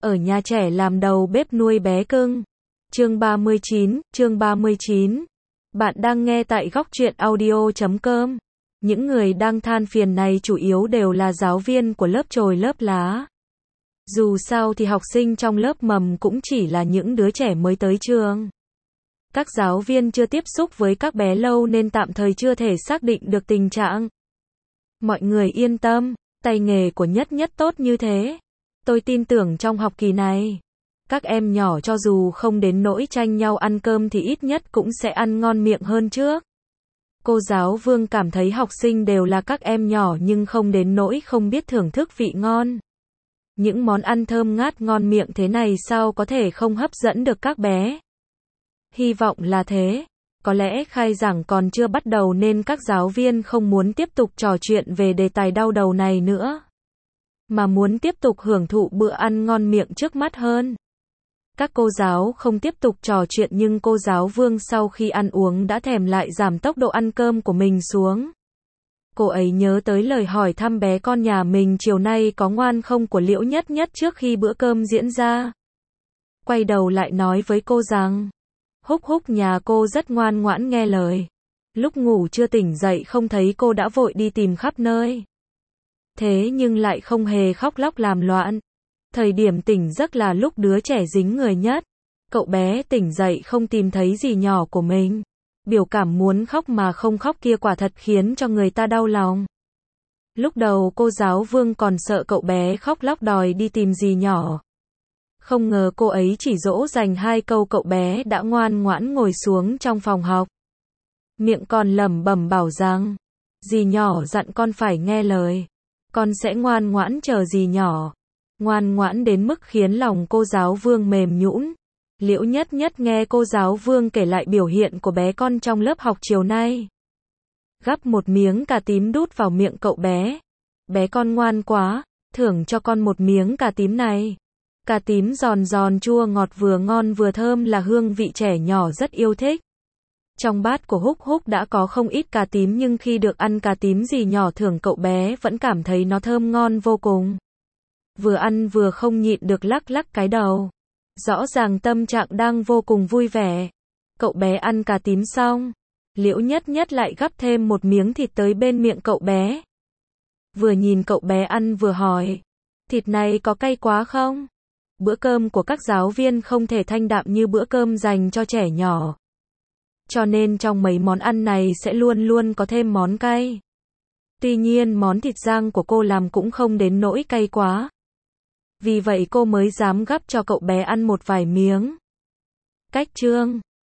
Ở nhà trẻ làm đầu bếp nuôi bé cưng. Chương 39. Bạn đang nghe tại góc truyện audio.com. Những người đang than phiền này chủ yếu đều là giáo viên của lớp chồi lớp lá. Dù sao thì học sinh trong lớp mầm cũng chỉ là những đứa trẻ mới tới trường. Các giáo viên chưa tiếp xúc với các bé lâu nên tạm thời chưa thể xác định được tình trạng. Mọi người yên tâm, tay nghề của Nhất Nhất tốt như thế. Tôi tin tưởng trong học kỳ này, các em nhỏ cho dù không đến nỗi tranh nhau ăn cơm thì ít nhất cũng sẽ ăn ngon miệng hơn trước. Cô giáo Vương cảm thấy học sinh đều là các em nhỏ nhưng không đến nỗi không biết thưởng thức vị ngon. Những món ăn thơm ngát ngon miệng thế này sao có thể không hấp dẫn được các bé. Hy vọng là thế. Có lẽ khai giảng còn chưa bắt đầu nên các giáo viên không muốn tiếp tục trò chuyện về đề tài đau đầu này nữa, mà muốn tiếp tục hưởng thụ bữa ăn ngon miệng trước mắt hơn. Các cô giáo không tiếp tục trò chuyện nhưng cô giáo Vương sau khi ăn uống đã thèm lại giảm tốc độ ăn cơm của mình xuống. Cô ấy nhớ tới lời hỏi thăm bé con nhà mình chiều nay có ngoan không của Liễu Nhất Nhất trước khi bữa cơm diễn ra. Quay đầu lại nói với cô rằng, Húc Húc nhà cô rất ngoan ngoãn nghe lời. Lúc ngủ chưa tỉnh dậy không thấy cô đã vội đi tìm khắp nơi. Thế nhưng lại không hề khóc lóc làm loạn. Thời điểm tỉnh giấc là lúc đứa trẻ dính người nhất. Cậu bé tỉnh dậy không tìm thấy gì nhỏ của mình. Biểu cảm muốn khóc mà không khóc kia quả thật khiến cho người ta đau lòng. Lúc đầu cô giáo Vương còn sợ cậu bé khóc lóc đòi đi tìm gì nhỏ. Không ngờ cô ấy chỉ dỗ dành 2 câu cậu bé đã ngoan ngoãn ngồi xuống trong phòng học. Miệng còn lẩm bẩm bảo rằng, dì nhỏ dặn con phải nghe lời. Con sẽ ngoan ngoãn chờ dì nhỏ. Ngoan ngoãn đến mức khiến lòng cô giáo Vương mềm nhũn. Liễu Nhất Nhất nghe cô giáo Vương kể lại biểu hiện của bé con trong lớp học chiều nay. Gắp một miếng cà tím đút vào miệng cậu bé. Bé con ngoan quá, thưởng cho con một miếng cà tím này. Cà tím giòn giòn chua ngọt vừa ngon vừa thơm là hương vị trẻ nhỏ rất yêu thích. Trong bát của Húc Húc đã có không ít cà tím nhưng khi được ăn cà tím dì nhỏ thưởng cậu bé vẫn cảm thấy nó thơm ngon vô cùng. Vừa ăn vừa không nhịn được lắc lắc cái đầu. Rõ ràng tâm trạng đang vô cùng vui vẻ. Cậu bé ăn cà tím xong, Liễu Nhất Nhất lại gắp thêm một miếng thịt tới bên miệng cậu bé. Vừa nhìn cậu bé ăn vừa hỏi, thịt này có cay quá không? Bữa cơm của các giáo viên không thể thanh đạm như bữa cơm dành cho trẻ nhỏ. Cho nên trong mấy món ăn này sẽ luôn luôn có thêm món cay. Tuy nhiên món thịt rang của cô làm cũng không đến nỗi cay quá. Vì vậy cô mới dám gắp cho cậu bé ăn một vài miếng. Cách chương